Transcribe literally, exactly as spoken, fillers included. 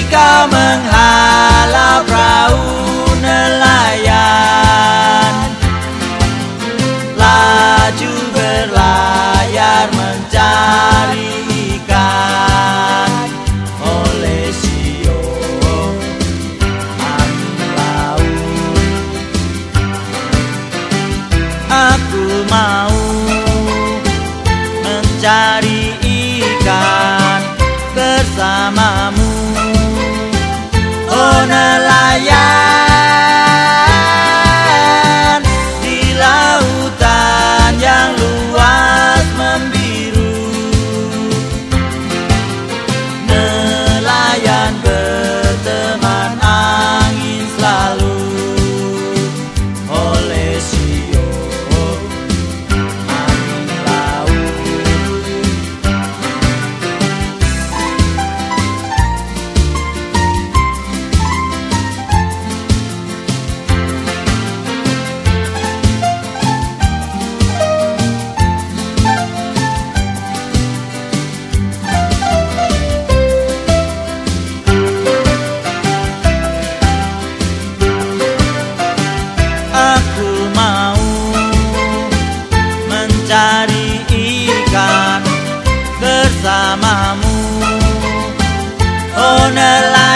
kau menghalau perahu nelayan, laju berlayar mencari ikan. Oleh siung angin laut, aku mau mencari ikan bersamamu, oh nelayan, di lautan yang luas membiru. Nelayan berteman angin selalu. Oleh siung angin laut, aku mau mencari ikan bersamamu, oh nelayan.